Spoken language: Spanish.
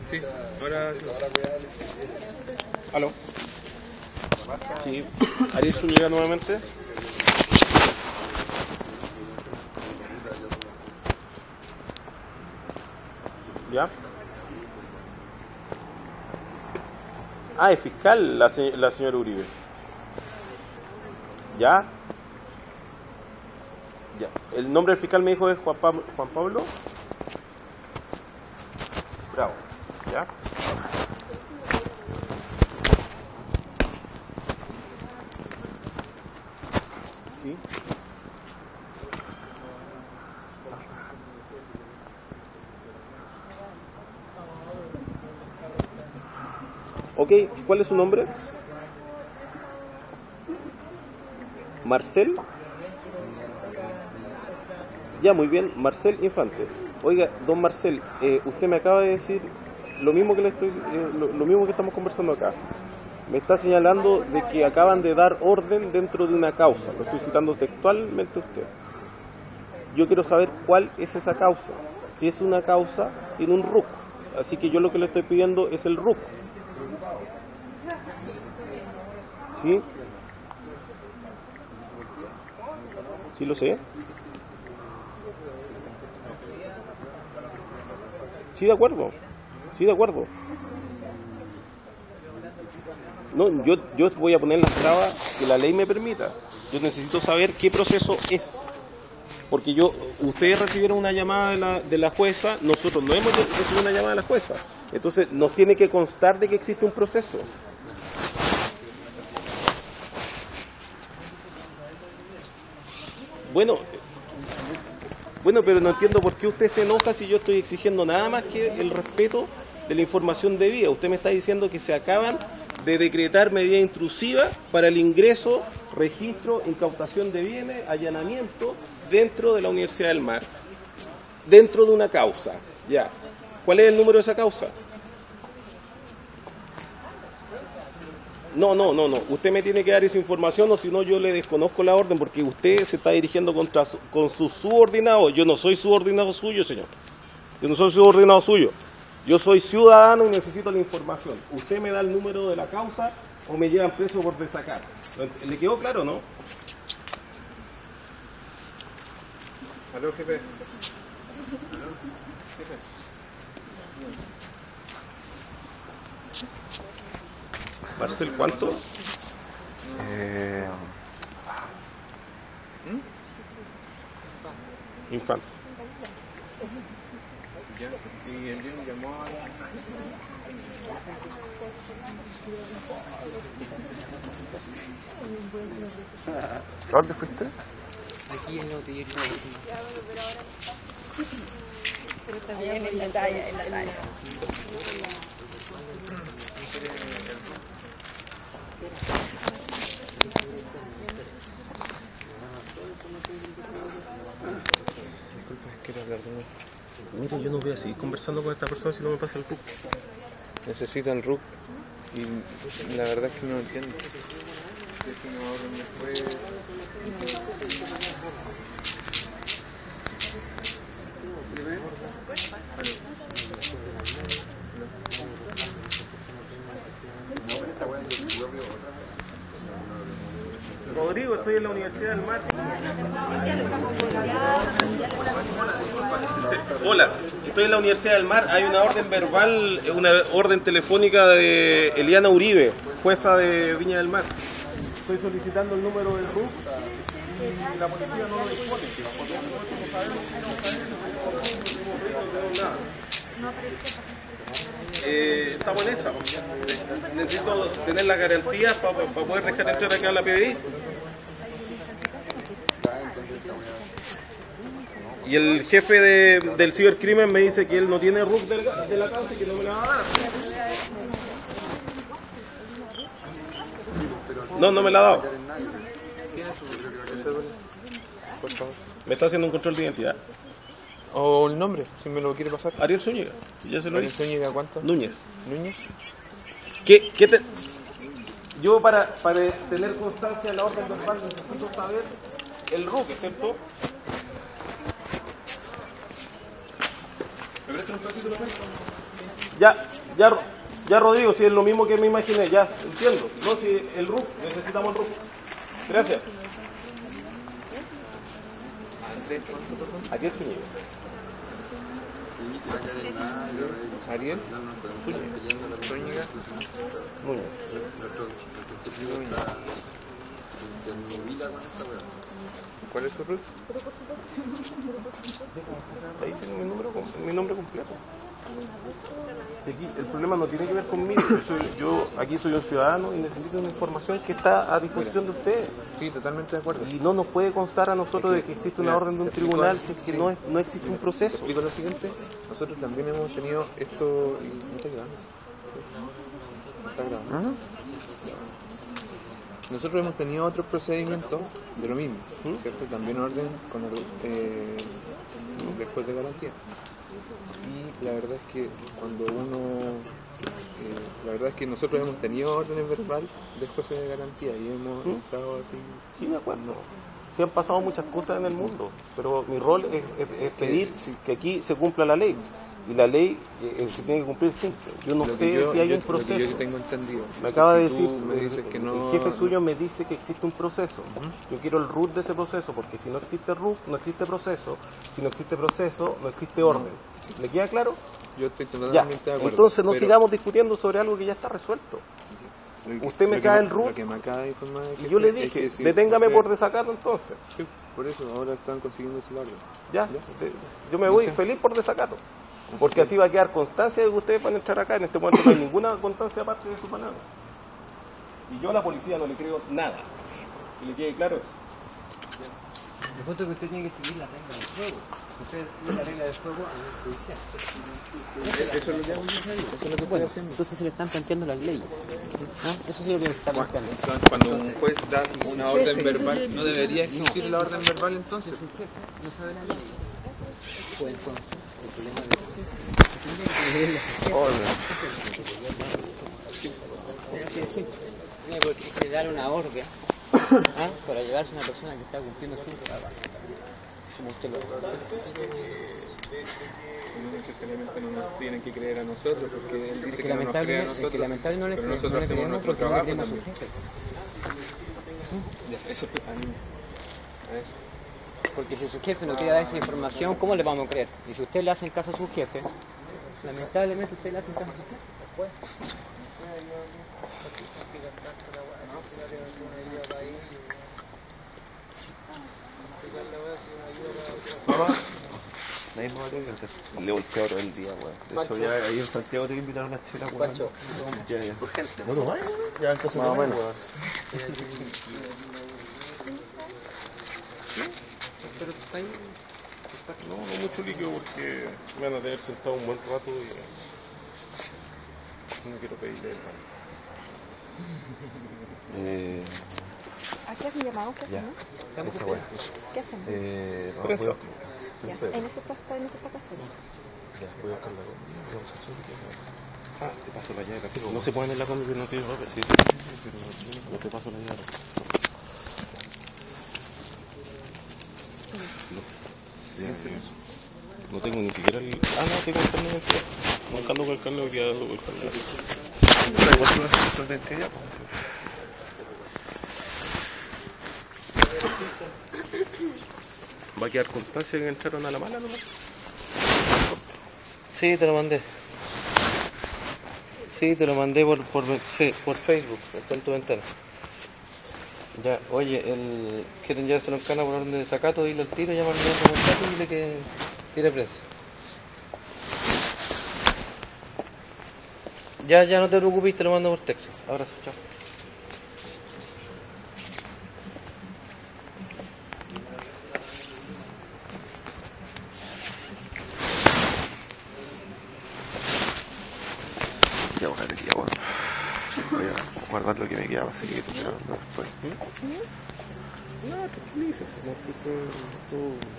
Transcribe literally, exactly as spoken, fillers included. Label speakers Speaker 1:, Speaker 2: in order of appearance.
Speaker 1: Sí, ahora sí.
Speaker 2: ¿Aló? Sí, Ariel Zúñiga nuevamente. ¿Ya? Ah, es fiscal la, se la señora Uribe. ¿Ya? Ya. El nombre del fiscal me dijo es Juan Pablo, Juan Pablo Bravo. ¿Ya? Sí. Ok, ¿cuál es su nombre? Marcel. Ya, muy bien, Marcel Infante. Oiga, don Marcel, eh, usted me acaba de decir lo mismo que le estoy, eh, lo, lo mismo que estamos conversando acá. Me está señalando de que acaban de dar orden dentro de una causa. Lo estoy citando textualmente a usted. Yo quiero saber cuál es esa causa. Si es una causa, tiene un R U C. Así que yo lo que le estoy pidiendo es el R U C. ¿Sí? ¿Sí lo sé? Sí, de acuerdo. Sí, de acuerdo. No, yo, yo voy a poner las trabas que la ley me permita. Yo necesito saber qué proceso es. Porque yo, ustedes recibieron una llamada de la, de la jueza, nosotros no hemos recibido una llamada de la jueza. Entonces, nos tiene que constar de que existe un proceso. Bueno, bueno, pero no entiendo por qué usted se enoja si yo estoy exigiendo nada más que el respeto de la información debida. Usted me está diciendo que se acaban de decretar medidas intrusivas para el ingreso, registro, incautación de bienes, allanamiento dentro de la Universidad del Mar, dentro de una causa. Ya. ¿Cuál es el número de esa causa? No, no, no, no. Usted me tiene que dar esa información o si no yo le desconozco la orden porque usted se está dirigiendo contra su, con sus subordinados. Yo no soy subordinado suyo, señor. Yo no soy subordinado suyo. Yo soy ciudadano y necesito la información. Usted me da el número de la causa o me llevan preso por desacato. ¿Le quedó claro, no?
Speaker 1: Aló, jefe. Aló, jefe.
Speaker 2: Marcel, ¿cuánto?
Speaker 1: Eh...
Speaker 2: Infante.
Speaker 1: Ya, y el Jim llamó a...
Speaker 2: ¿A dónde fuiste?
Speaker 3: Aquí en la botillería.
Speaker 4: Pero está bien en la talla, en la talla.
Speaker 1: Quiero hablar de mí.
Speaker 2: Mire, yo no voy a seguir conversando con esta persona si no me pasa el R U C.
Speaker 1: Necesito el R U C y la verdad es que no lo entiendo. Es que no ahora me fue...
Speaker 2: Rodrigo, estoy en la Universidad del Mar. Hola, estoy en la Universidad del Mar. Hay una orden verbal, una orden telefónica de Eliana Uribe, jueza de Viña del Mar. Estoy solicitando el número del R U C y la policía no lo dispone. Eh, estamos en esa. Necesito tener la garantía para pa poder dejar entrar acá a la P D I. Y el jefe de, del cibercrimen me dice que él no tiene R U C de la, de la causa y que no me la va a dar. No, no me la ha dado.
Speaker 1: Por favor.
Speaker 2: Me está haciendo un control de identidad.
Speaker 1: O el nombre, si me lo quiere pasar.
Speaker 2: Ariel Zúñiga, si ya se lo
Speaker 1: ¿Ariel
Speaker 2: dije.
Speaker 1: Zúñiga cuánto?
Speaker 2: Núñez.
Speaker 1: ¿Núñez?
Speaker 2: ¿Qué, qué te... Yo para, para tener constancia de la orden verbal necesito saber el R U C, ¿cierto? ¿Me prestas un pedacito de la prensa? Ya. Ya, ya Rodrigo, si es lo mismo que me imaginé, ya, entiendo. No, si el R U C, necesitamos el R U C. Gracias.
Speaker 1: Andrés, ¿cuánto tocó?
Speaker 2: Aquí el Zúñiga.
Speaker 1: Ariel, Zúñiga,
Speaker 2: Núñez.
Speaker 1: ¿cuál es tu Ruth?
Speaker 2: Ahí tengo mi, número, mi nombre completo. Si aquí, el problema no tiene que ver conmigo. Yo, soy- yo aquí soy un ciudadano y necesito una información que está a disposición de ustedes.
Speaker 1: Sí, totalmente de acuerdo.
Speaker 2: Y no nos puede constar a nosotros de que existe una
Speaker 1: Mira,
Speaker 2: orden de un
Speaker 1: te explico
Speaker 2: tribunal
Speaker 1: algo.
Speaker 2: si es que
Speaker 1: Sí.
Speaker 2: no, es- no existe un proceso.
Speaker 1: Explico lo siguiente, nosotros también hemos tenido esto... ¿No está grabando? ¿No está grabando? Nosotros hemos tenido otros procedimientos de lo mismo, ¿cierto? También orden con el, eh, después de garantía. Y la verdad es que cuando uno... eh, la verdad es que nosotros hemos tenido órdenes verbal después de garantía y hemos entrado así...
Speaker 2: Sí, de acuerdo. Sí han pasado muchas cosas en el mundo, pero mi rol es, es- es pedir
Speaker 1: sí.
Speaker 2: que aquí se cumpla la ley. Y la ley eh, se tiene que cumplir siempre. Yo no
Speaker 1: Lo que
Speaker 2: sé
Speaker 1: yo-
Speaker 2: si hay
Speaker 1: yo-
Speaker 2: un
Speaker 1: lo que
Speaker 2: proceso.
Speaker 1: yo tengo entendido.
Speaker 2: Me acaba
Speaker 1: Si
Speaker 2: de
Speaker 1: tú
Speaker 2: decir,
Speaker 1: me dices que no,
Speaker 2: el jefe suyo me dice que existe un proceso. Yo quiero el root de ese proceso, porque si no existe root, no existe proceso. Si no existe proceso, no existe orden. ¿Le queda claro?
Speaker 1: yo estoy
Speaker 2: Ya.
Speaker 1: totalmente de acuerdo.
Speaker 2: Entonces no
Speaker 1: pero
Speaker 2: sigamos discutiendo sobre algo que ya está resuelto.
Speaker 1: lo que-
Speaker 2: usted me
Speaker 1: lo que
Speaker 2: cae el root.
Speaker 1: Lo que me acaba de informar el
Speaker 2: Y
Speaker 1: jefe
Speaker 2: yo le
Speaker 1: es
Speaker 2: dije,
Speaker 1: que si
Speaker 2: deténgame
Speaker 1: usted-
Speaker 2: por desacato entonces.
Speaker 1: Sí, por eso ahora están consiguiendo ese orden.
Speaker 2: Ya,
Speaker 1: Ya.
Speaker 2: de- yo me voy
Speaker 1: sé.
Speaker 2: feliz por desacato. Porque así va a quedar constancia de que ustedes van a entrar acá. En este momento no hay ninguna constancia aparte de su palabra. Y yo a la policía no le creo nada. Que le quede claro eso.
Speaker 3: Yo encuentro que usted tiene que seguir la regla del juego. Usted sigue la regla del juego a nivel judicial.
Speaker 1: Eso es lo que hago yo, eso es lo que estoy haciendo.
Speaker 3: Entonces se le están planteando las leyes. ¿Ah? Eso sí es lo que se está planteando.
Speaker 1: Cuando un juez da una orden verbal, ¿no debería existir la orden verbal entonces?
Speaker 3: No sabe la ley. Pues entonces, el problema de así de simple. Tiene que dar una orden ¿ah? para llevarse a una persona que está cumpliendo su trabajo. Como usted lo
Speaker 1: No necesariamente no nos tienen que creer a nosotros, porque él dice
Speaker 3: que
Speaker 1: que no nos cree a
Speaker 3: lamentablemente,
Speaker 1: nosotros,
Speaker 3: que lamentablemente no le
Speaker 1: pero
Speaker 3: cre-
Speaker 1: nosotros
Speaker 3: no le
Speaker 1: hacemos
Speaker 3: creemos
Speaker 1: nuestro
Speaker 3: porque no le
Speaker 1: trabajo
Speaker 3: creemos a su
Speaker 1: también.
Speaker 3: jefe.
Speaker 1: Ya, eso, a mí- a ver.
Speaker 3: Porque si su jefe no quiere dar esa información, ¿cómo le vamos a creer? Y si usted le hace caso a su jefe, lamentablemente usted le hace caso a su jefe.
Speaker 2: Mamá. Nadie me va a creer. Le volteé todo el día, weón. De hecho, ya ahí en Santiago te voy a invitar a una chela, weón.
Speaker 3: Pancho,
Speaker 2: Ya, ya. No, no, vaya. Ya, entonces más o menos.
Speaker 3: pero está ahí.
Speaker 2: No, no mucho líquido porque me van a tener sentado un buen rato y no quiero pedirle eso. Eh,
Speaker 4: ¿A qué hacen llamados? ¿Qué
Speaker 2: ya,
Speaker 4: hacen?
Speaker 2: esa weá.
Speaker 4: ¿Qué hacen?
Speaker 2: Eh, no,
Speaker 4: Preso.
Speaker 2: voy a-
Speaker 4: Ya,
Speaker 2: preso.
Speaker 4: en eso está, está en eso está casual.
Speaker 2: Ya, voy a buscar la comida. Vamos a hacer que- Ah, te paso la llave rápido. No se pueden en la comida que no tiene ropa, sí, sí, sí, sí, pero no te paso la llave. No, ya, ya. No tengo ni siquiera el... Ah, no, tengo el carnet de identidad. Buscando con el carnet, hoy día dando con el carnet. ¿Va a quedar constancia que entraron a la mala nomás?
Speaker 5: Sí, te lo mandé. Sí, te lo mandé por, por, sí, por Facebook, está en tu ventana. Ya, oye, el quieren llevárselo en cana por orden de desacato, dile al tiro, llama al señor de Montato y dile que tire presa. Ya, ya, no te preocupes, te lo mando por texto. Abrazo, chao.
Speaker 2: Ya, bueno, ya, bueno. Voy a guardar lo que me queda para seguir grabando después. No, tranquilícese, no, tú, tú,